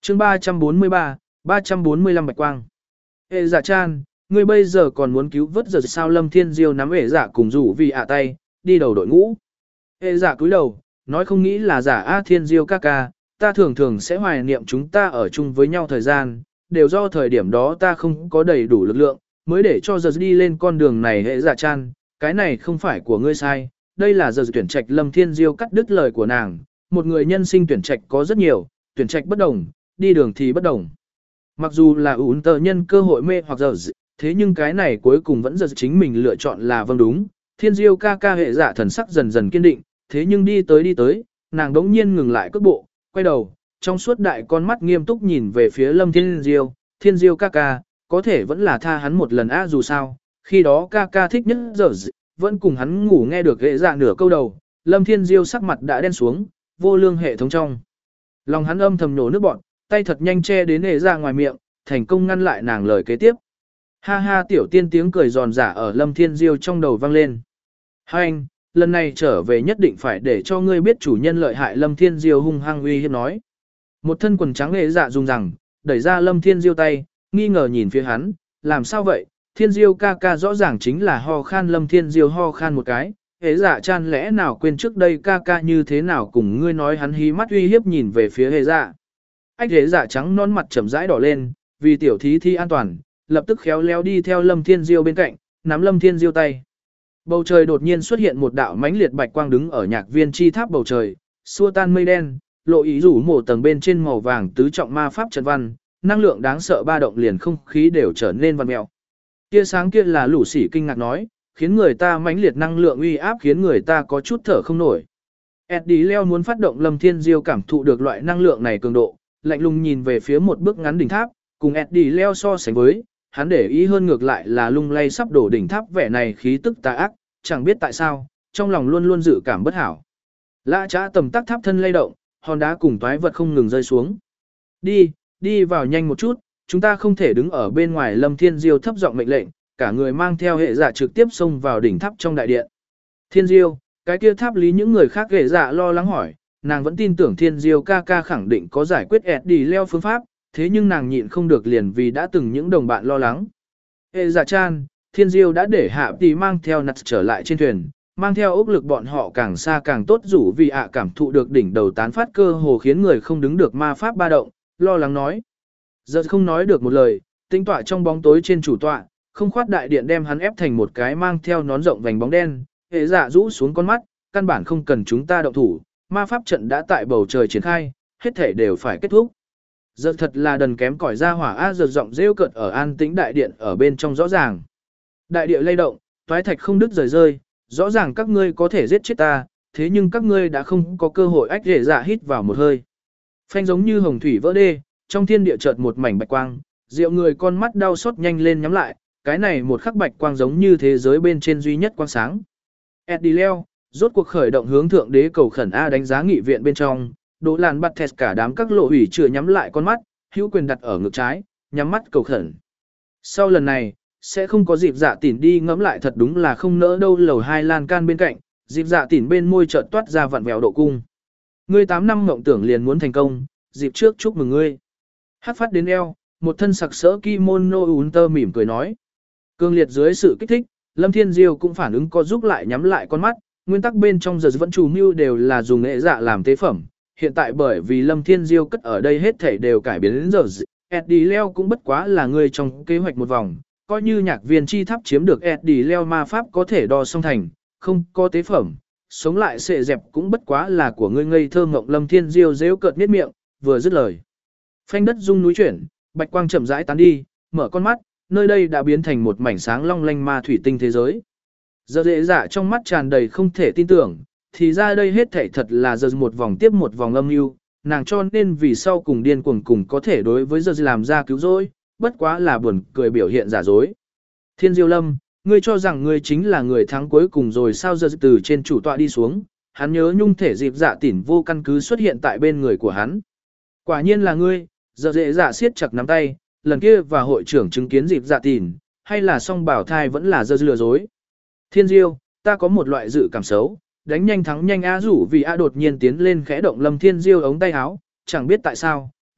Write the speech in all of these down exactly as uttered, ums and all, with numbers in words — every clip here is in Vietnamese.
chương ba trăm bốn mươi ba, ba trăm bốn mươi lăm bạch quang. Hệ dạ chan, ngươi bây giờ còn muốn cứu vớt giờ sao? Lâm Thiên Diêu nắm hệ dạ cùng rủ vì ạ tay, đi đầu đội ngũ. Hệ dạ cúi đầu, nói không nghĩ là giả A Thiên Diêu ca ca, ta thường thường sẽ hoài niệm chúng ta ở chung với nhau thời gian, đều do thời điểm đó ta không có đầy đủ lực lượng, mới để cho giờ đi lên con đường này. Hệ dạ chan, cái này không phải của ngươi sai, đây là giờ tuyển trạch. Lâm Thiên Diêu cắt đứt lời của nàng, một người nhân sinh tuyển trạch có rất nhiều, tuyển trạch bất đồng, đi đường thì bất đồng. Mặc dù là ủn tờ nhân cơ hội mê hoặc giờ, thế nhưng cái này cuối cùng vẫn giờ chính mình lựa chọn là vâng đúng. Thiên Diêu ca ca. Hệ dạ thần sắc dần dần kiên định, thế nhưng đi tới đi tới, nàng đống nhiên ngừng lại cước bộ, quay đầu, trong suốt đại con mắt nghiêm túc nhìn về phía Lâm Thiên Diêu. Thiên Diêu ca ca, có thể vẫn là tha hắn một lần a, dù sao, khi đó ca ca thích nhất giờ vẫn cùng hắn ngủ. Nghe được hệ dạ nửa câu đầu, Lâm Thiên Diêu sắc mặt đã đen xuống, vô lương hệ thống trong lòng hắn âm thầm nổ nước bọn, tay thật nhanh che đến hệ dạ ngoài miệng, thành công ngăn lại nàng lời kế tiếp. Ha ha, tiểu tiên tiếng cười giòn giả ở Lâm Thiên Diêu trong đầu vang lên. Hai anh, lần này trở về nhất định phải để cho ngươi biết chủ nhân lợi hại. Lâm Thiên Diêu hung hăng uy hiếp nói. Một thân quần trắng hệ dạ dùng rằng, đẩy ra Lâm Thiên Diêu tay, nghi ngờ nhìn phía hắn, làm sao vậy? Thiên Diêu ca ca rõ ràng chính là ho khan. Lâm Thiên Diêu ho khan một cái, hệ dạ chan lẽ nào quên trước đây ca ca như thế nào cùng ngươi nói? Hắn hí mắt uy hiếp nhìn về phía hệ dạ. Ách, hệ dạ trắng non mặt chậm rãi đỏ lên, vì tiểu thí thi an toàn, lập tức khéo léo đi theo Lâm Thiên Diêu bên cạnh, nắm Lâm Thiên Diêu tay. Bầu trời đột nhiên xuất hiện một đạo mãnh liệt bạch quang đứng ở nhạc viên chi tháp bầu trời, xua tan mây đen, lộ ý rủ mổ tầng bên trên màu vàng tứ trọng ma pháp trận văn, năng lượng đáng sợ ba động liền không khí đều trở nên văn mèo. Tia sáng kia là Lũ Sỉ kinh ngạc nói, khiến người ta mãnh liệt năng lượng uy áp khiến người ta có chút thở không nổi. Eddie Leo muốn phát động. Lâm Thiên Diêu cảm thụ được loại năng lượng này cường độ, lạnh lùng nhìn về phía một bước ngắn đỉnh tháp, cùng Eddie Leo so sánh với, hắn để ý hơn ngược lại là lung lay sắp đổ đỉnh tháp, vẻ này khí tức tà ác, chẳng biết tại sao, trong lòng luôn luôn dự cảm bất hảo. Lã Trá tầm tắc tháp thân lay động, hòn đá cùng toái vật không ngừng rơi xuống. Đi, đi vào nhanh một chút, chúng ta không thể đứng ở bên ngoài. Lâm Thiên Diêu thấp giọng mệnh lệnh, cả người mang theo hệ dạ trực tiếp xông vào đỉnh tháp trong đại điện. Thiên Diêu, cái kia tháp lý những người khác hệ dạ lo lắng hỏi, nàng vẫn tin tưởng Thiên Diêu ca ca khẳng định có giải quyết Eddie Leo phương pháp, thế nhưng nàng nhịn không được liền vì đã từng những đồng bạn lo lắng. Hệ dạ chan, Thiên Diêu đã để hạ tỷ mang theo nặt trở lại trên thuyền, mang theo ốc lực bọn họ càng xa càng tốt. Rủ vì ạ cảm thụ được đỉnh đầu tán phát cơ hồ khiến người không đứng được ma pháp ba động, lo lắng nói. Giờ không nói được một lời, tinh tọa trong bóng tối trên chủ tọa, không khoát đại điện đem hắn ép thành một cái mang theo nón rộng vành bóng đen. Hệ dạ rũ xuống con mắt, căn bản không cần chúng ta động thủ, ma pháp trận đã tại bầu trời triển khai, hết thể đều phải kết thúc. Giờ thật là đần kém cỏi ra hỏa a. Giờ giọng rêu cợt ở an tĩnh đại điện ở bên trong rõ ràng. Đại địa lay động, toái thạch không đứt rời rơi, rõ ràng các ngươi có thể giết chết ta, thế nhưng các ngươi đã không có cơ hội. Ách, hệ dạ hít vào một hơi. Phanh giống như hồng thủy vỡ đê, trong thiên địa chợt một mảnh bạch quang, rượu người con mắt đau xót nhanh lên nhắm lại, cái này một khắc bạch quang giống như thế giới bên trên duy nhất quang sáng. Eddie Leo, rốt cuộc khởi động hướng thượng đế cầu khẩn A. Đánh giá nghị viện bên trong, Đỗ Làn bắt thẹt cả đám các lộ hủy chưa nhắm lại con mắt, hữu quyền đặt ở ngực trái, nhắm mắt cầu khẩn. Sau lần này, sẽ không có dịp dạ tỉn đi ngẫm lại, thật đúng là không nỡ đâu. Lầu hai lan can bên cạnh, dịp dạ tỉn bên môi chợt toát ra vặn vẹo độ cung. Ngươi tám năm mộng tưởng liền muốn thành công, dịp trước chúc mừng ngươi. Hát phát đến eo, một thân sặc sỡ kimono ún tơ mỉm cười nói. Cương liệt dưới sự kích thích, Lâm Thiên Diêu cũng phản ứng có giúp lại nhắm lại con mắt. Nguyên tắc bên trong giờ vẫn chủ mưu đều là dùng nghệ dạ làm tế phẩm. Hiện tại bởi vì Lâm Thiên Diêu cất ở đây hết thảy đều cải biến đến giờ, Eddie Leo cũng bất quá là người trong kế hoạch một vòng. Coi như nhạc viên chi tháp chiếm được Eddie Leo ma pháp có thể đo song thành, không có tế phẩm, sống lại sệ dẹp cũng bất quá là của ngươi ngây thơ ngộng. Lâm Thiên Diêu rêu cợt miết miệng, vừa dứt lời. Phanh đất rung núi chuyển, bạch quang chậm rãi tán đi, mở con mắt, nơi đây đã biến thành một mảnh sáng long lanh ma thủy tinh thế giới. Giờ dễ dạ trong mắt tràn đầy không thể tin tưởng, thì ra đây hết thảy thật là giờ một vòng tiếp một vòng âm mưu, nàng cho nên vì sau cùng điên cuồng cùng có thể đối với giờ làm ra cứu rỗi, bất quá là buồn cười biểu hiện giả dối. Thiên Diêu Lâm, ngươi cho rằng ngươi chính là người thắng cuối cùng rồi sao? Giờ từ trên chủ tọa đi xuống, hắn nhớ nhung thể dịp dạ tỉn vô căn cứ xuất hiện tại bên người của hắn. Quả nhiên là ngươi. Giờ dễ dạ siết chặt nắm tay, lần kia và hội trưởng chứng kiến dịp dạ tỉn, hay là song bảo thai vẫn là giờ lừa dối. Thiên Diêu, ta có một loại dự cảm xấu, đánh nhanh thắng nhanh a. Rủ vì a đột nhiên tiến lên khẽ động Lâm Thiên Diêu ống tay áo, chẳng biết tại sao,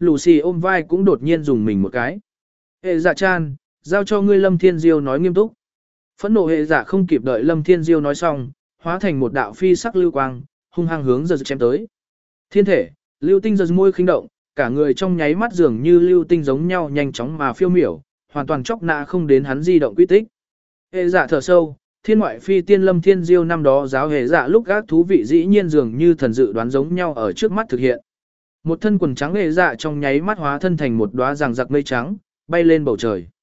Lucy ôm vai cũng đột nhiên dùng mình một cái. Hệ dạ chan, giao cho ngươi Lâm Thiên Diêu nói nghiêm túc. Phẫn nộ hệ dạ không kịp đợi Lâm Thiên Diêu nói xong, hóa thành một đạo phi sắc lưu quang, hung hăng hướng giờ chém tới. Thiên thể, lưu tinh giờ môi khinh động, cả người trong nháy mắt dường như lưu tinh giống nhau nhanh chóng mà phiêu miểu, hoàn toàn chọc nạ không đến hắn di động quy tích. Hệ dạ thở sâu, thiên ngoại phi tiên Lâm Thiên Diêu năm đó giáo hệ dạ lúc gác thú vị dĩ nhiên dường như thần dự đoán giống nhau ở trước mắt thực hiện. Một thân quần trắng hệ dạ trong nháy mắt hóa thân thành một đóa ràng giặc mây trắng, bay lên bầu trời.